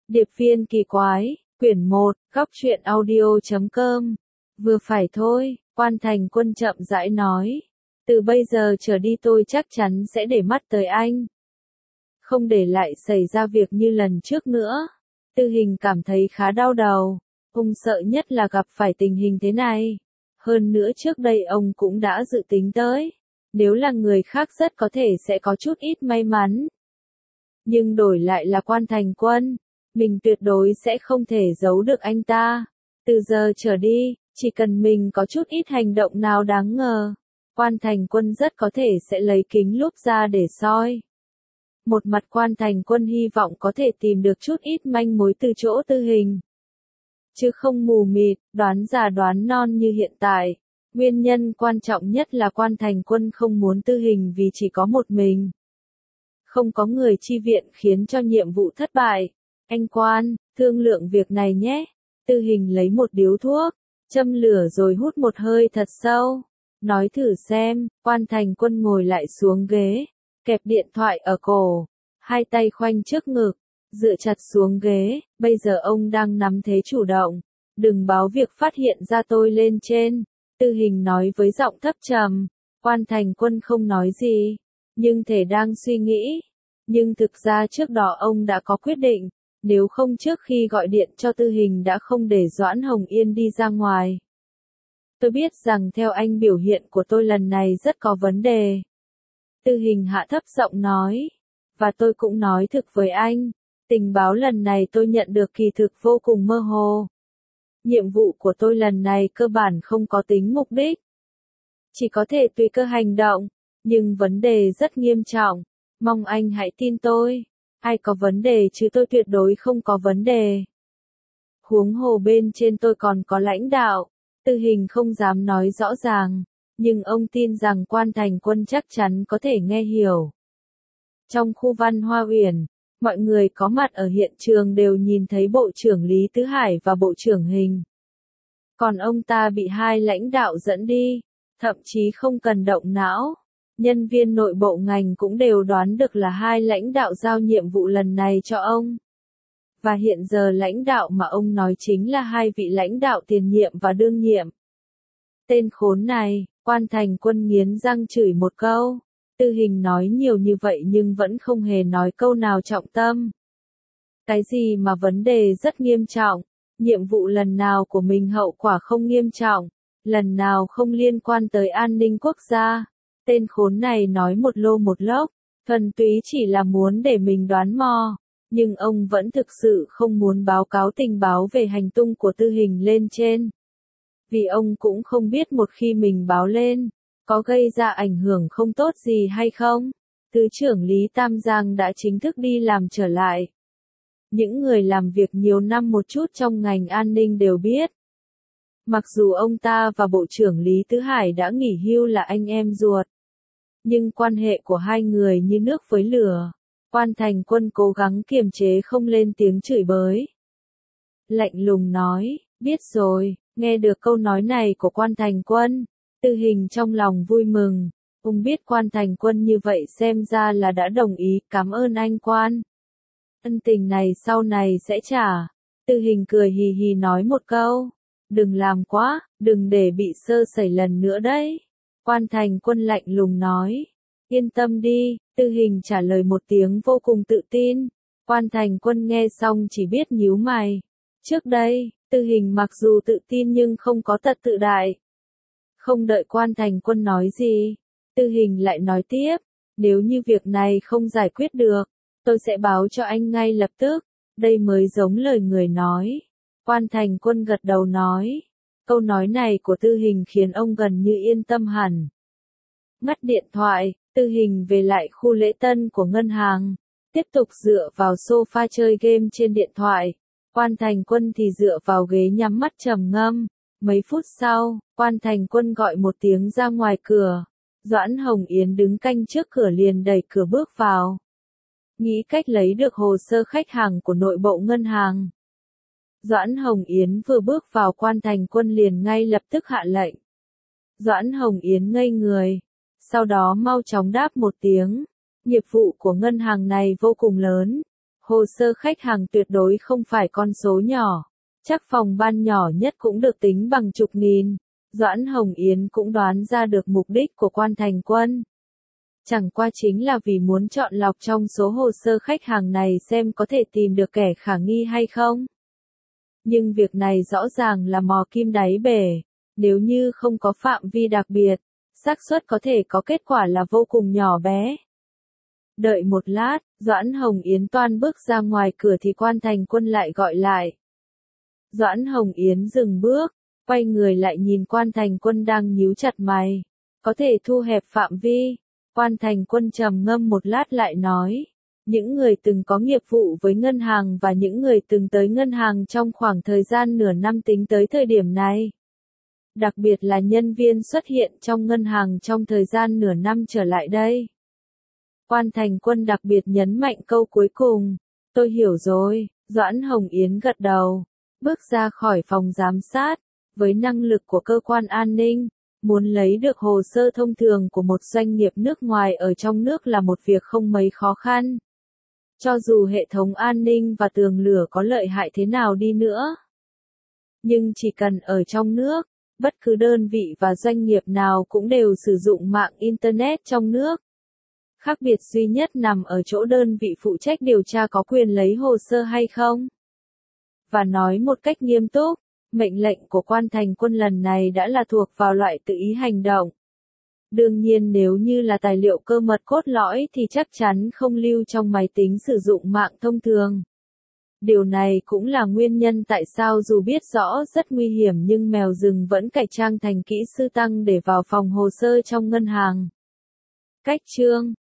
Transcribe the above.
Điệp viên kỳ quái, quyển 1, góc truyện audio.com. Vừa phải thôi, Quan Thành Quân chậm rãi nói. Từ bây giờ trở đi tôi chắc chắn sẽ để mắt tới anh. Không để lại xảy ra việc như lần trước nữa. Tư Hình cảm thấy khá đau đầu. Ông sợ nhất là gặp phải tình hình thế này. Hơn nữa trước đây ông cũng đã dự tính tới. Nếu là người khác rất có thể sẽ có chút ít may mắn. Nhưng đổi lại là Quan Thành Quân. Mình tuyệt đối sẽ không thể giấu được anh ta. Từ giờ trở đi, chỉ cần mình có chút ít hành động nào đáng ngờ, Quan Thành Quân rất có thể sẽ lấy kính lúp ra để soi. Một mặt Quan Thành Quân hy vọng có thể tìm được chút ít manh mối từ chỗ Tư Hình. Chứ không mù mịt, đoán già đoán non như hiện tại. Nguyên nhân quan trọng nhất là Quan Thành Quân không muốn Tư Hình vì chỉ có một mình. Không có người chi viện khiến cho nhiệm vụ thất bại. Anh Quan, thương lượng việc này nhé. Tư Hình lấy một điếu thuốc, châm lửa rồi hút một hơi thật sâu. Nói thử xem. Quan Thành Quân ngồi lại xuống ghế, kẹp điện thoại ở cổ, hai tay khoanh trước ngực, dựa chặt xuống ghế. Bây giờ ông đang nắm thế chủ động. Đừng báo việc phát hiện ra tôi lên trên. Tư Hình nói với giọng thấp trầm. Quan Thành Quân không nói gì, nhưng thể đang suy nghĩ. Nhưng thực ra trước đó ông đã có quyết định. Nếu không trước khi gọi điện cho Tư Hình đã không để Doãn Hồng Yên đi ra ngoài. Tôi biết rằng theo anh biểu hiện của tôi lần này rất có vấn đề. Tư Hình hạ thấp giọng nói. Và tôi cũng nói thực với anh. Tình báo lần này tôi nhận được kỳ thực vô cùng mơ hồ. Nhiệm vụ của tôi lần này cơ bản không có tính mục đích. Chỉ có thể tùy cơ hành động. Nhưng vấn đề rất nghiêm trọng. Mong anh hãy tin tôi. Ai có vấn đề chứ tôi tuyệt đối không có vấn đề. Huống hồ bên trên tôi còn có lãnh đạo. Tư Hình không dám nói rõ ràng. Nhưng ông tin rằng Quan Thành Quân chắc chắn có thể nghe hiểu. Trong khu Văn Hoa Uyển, mọi người có mặt ở hiện trường đều nhìn thấy Bộ trưởng Lý Tứ Hải và Bộ trưởng Hình. Còn ông ta bị hai lãnh đạo dẫn đi, thậm chí không cần động não. Nhân viên nội bộ ngành cũng đều đoán được là hai lãnh đạo giao nhiệm vụ lần này cho ông. Và hiện giờ lãnh đạo mà ông nói chính là hai vị lãnh đạo tiền nhiệm và đương nhiệm. Tên khốn này, Quan Thành Quân nghiến răng chửi một câu. Tư Hình nói nhiều như vậy nhưng vẫn không hề nói câu nào trọng tâm. Cái gì mà vấn đề rất nghiêm trọng, nhiệm vụ lần nào của mình hậu quả không nghiêm trọng, lần nào không liên quan tới an ninh quốc gia. Tên khốn này nói một lô một lốc, thuần túy chỉ là muốn để mình đoán mò. Nhưng ông vẫn thực sự không muốn báo cáo tình báo về hành tung của Tư Hình lên trên. Vì ông cũng không biết một khi mình báo lên, có gây ra ảnh hưởng không tốt gì hay không. Thứ trưởng Lý Tam Giang đã chính thức đi làm trở lại. Những người làm việc nhiều năm một chút trong ngành an ninh đều biết. Mặc dù ông ta và Bộ trưởng Lý Tứ Hải đã nghỉ hưu là anh em ruột. Nhưng quan hệ của hai người như nước với lửa. Quan Thành Quân cố gắng kiềm chế không lên tiếng chửi bới. Lạnh lùng nói, biết rồi. Nghe được câu nói này của Quan Thành Quân, Tư Hình trong lòng vui mừng. Ông biết Quan Thành Quân như vậy xem ra là đã đồng ý, cảm ơn anh Quan. Ân tình này sau này sẽ trả. Tư Hình cười hì hì nói một câu. Đừng làm quá, đừng để bị sơ sẩy lần nữa đấy. Quan Thành Quân lạnh lùng nói. Yên tâm đi, Tư Hình trả lời một tiếng vô cùng tự tin. Quan Thành Quân nghe xong chỉ biết nhíu mày. Trước đây, Tư Hình mặc dù tự tin nhưng không có tật tự đại. Không đợi Quan Thành Quân nói gì, Tư Hình lại nói tiếp. Nếu như việc này không giải quyết được, tôi sẽ báo cho anh ngay lập tức. Đây mới giống lời người nói. Quan Thành Quân gật đầu nói. Câu nói này của Tư Hình khiến ông gần như yên tâm hẳn. Ngắt điện thoại, Tư Hình về lại khu lễ tân của ngân hàng. Tiếp tục dựa vào sofa chơi game trên điện thoại. Quan Thành Quân thì dựa vào ghế nhắm mắt trầm ngâm. Mấy phút sau, Quan Thành Quân gọi một tiếng ra ngoài cửa. Doãn Hồng Yến đứng canh trước cửa liền đẩy cửa bước vào. Nghĩ cách lấy được hồ sơ khách hàng của nội bộ ngân hàng. Doãn Hồng Yến vừa bước vào Quan Thành Quân liền ngay lập tức hạ lệnh. Doãn Hồng Yến ngây người. Sau đó mau chóng đáp một tiếng. Nghiệp vụ của ngân hàng này vô cùng lớn. Hồ sơ khách hàng tuyệt đối không phải con số nhỏ. Chắc phòng ban nhỏ nhất cũng được tính bằng chục nghìn. Doãn Hồng Yến cũng đoán ra được mục đích của Quan Thành Quân. Chẳng qua chính là vì muốn chọn lọc trong số hồ sơ khách hàng này xem có thể tìm được kẻ khả nghi hay không. Nhưng việc này rõ ràng là mò kim đáy bể. Nếu như không có phạm vi đặc biệt, xác suất có thể có kết quả là vô cùng nhỏ bé. Đợi một lát, Doãn Hồng Yến toan bước ra ngoài cửa thì Quan Thành Quân lại gọi lại. Doãn Hồng Yến dừng bước, quay người lại nhìn Quan Thành Quân đang nhíu chặt mày. Có thể thu hẹp phạm vi. Quan Thành Quân trầm ngâm một lát lại nói. Những người từng có nghiệp vụ với ngân hàng và những người từng tới ngân hàng trong khoảng thời gian nửa năm tính tới thời điểm này. Đặc biệt là nhân viên xuất hiện trong ngân hàng trong thời gian nửa năm trở lại đây. Quan Thành Quân đặc biệt nhấn mạnh câu cuối cùng. Tôi hiểu rồi, Doãn Hồng Yến gật đầu. Bước ra khỏi phòng giám sát. Với năng lực của cơ quan an ninh, muốn lấy được hồ sơ thông thường của một doanh nghiệp nước ngoài ở trong nước là một việc không mấy khó khăn. Cho dù hệ thống an ninh và tường lửa có lợi hại thế nào đi nữa. Nhưng chỉ cần ở trong nước, bất cứ đơn vị và doanh nghiệp nào cũng đều sử dụng mạng Internet trong nước. Khác biệt duy nhất nằm ở chỗ đơn vị phụ trách điều tra có quyền lấy hồ sơ hay không. Và nói một cách nghiêm túc, mệnh lệnh của Quan Thành Quân lần này đã là thuộc vào loại tự ý hành động. Đương nhiên nếu như là tài liệu cơ mật cốt lõi thì chắc chắn không lưu trong máy tính sử dụng mạng thông thường. Điều này cũng là nguyên nhân tại sao dù biết rõ rất nguy hiểm nhưng mèo rừng vẫn cải trang thành kỹ sư tăng để vào phòng hồ sơ trong ngân hàng. Cách chương